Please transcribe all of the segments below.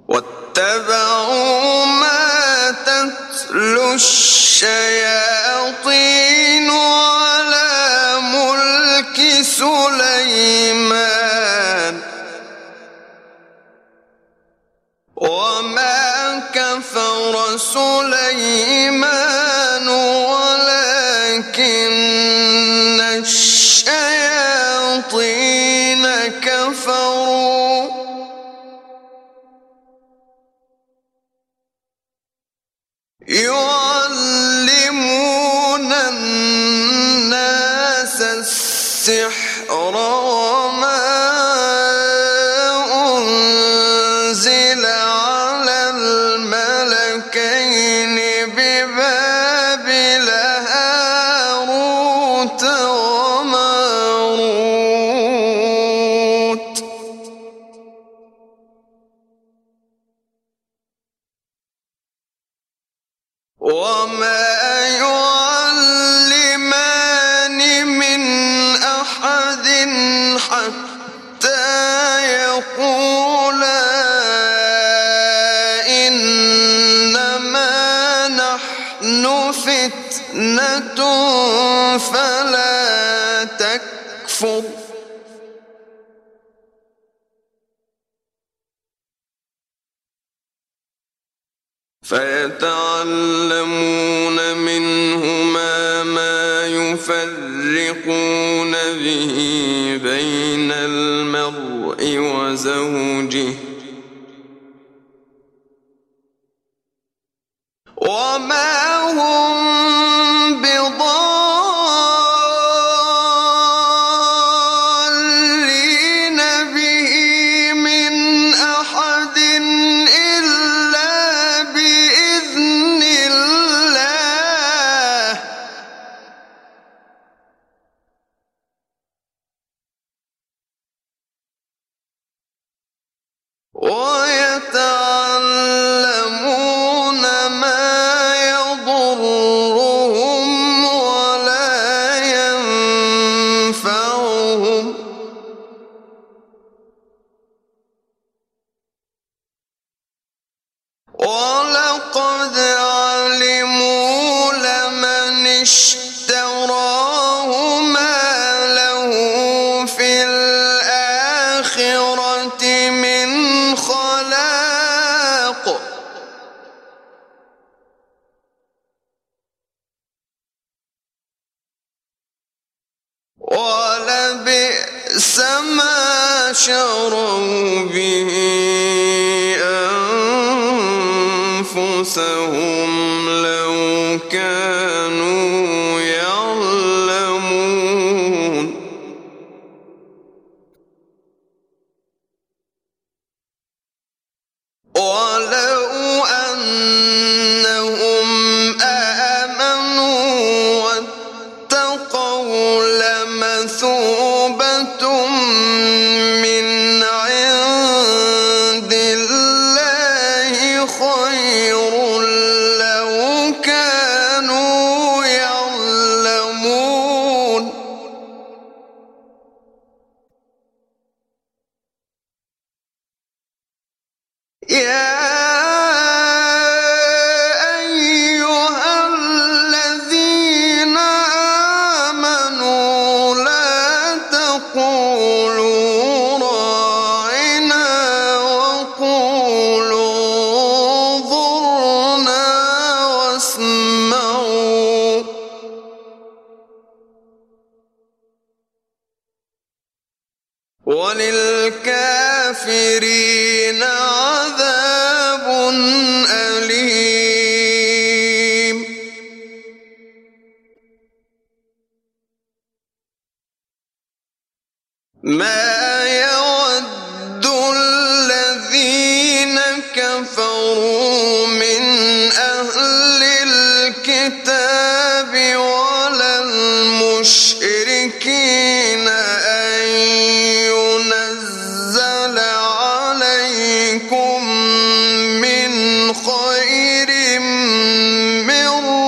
واتبعوا ما تتلو الشياطين على ملك سليمان وما كفر سليمان ولكن الشياطين كفروا يعلمون الناس السحر وما أنزل على الملكين ببابل هاروت وماروت وما يعلمان من أحد حتى يقولا إنما نحن فتنة فلا تكفر فيتعلمون منهما ما يفرقون به بين المرء وزوجه وما هم بضارين به من أحد إلا بإذن الله ويتعلمون ما يضرهم ولا ينفعهم ولقد علموا لمن اشتراه ما له في الآخرة من خلاق ولبئس ما شروا به أنفسهم لو كانوا يعلمون ولو أنهم آمنوا واتقوا لمثوبة من عند الله خير لو كانوا يعلمون يا أيها الذين آمنوا لا تقولوا راعنا وقولوا انظرنا واسمعوا وللكافرين عذاب أليم ما يود الذين كفروا من أهل الكتاب ولا المشركين أن ينزل عليكم من خير من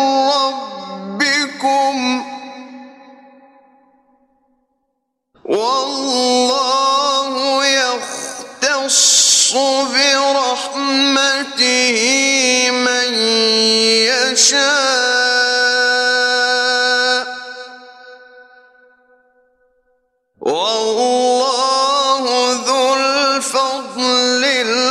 ربكم والله يختص برحمته برحمته من يشاء والله ذو الفضل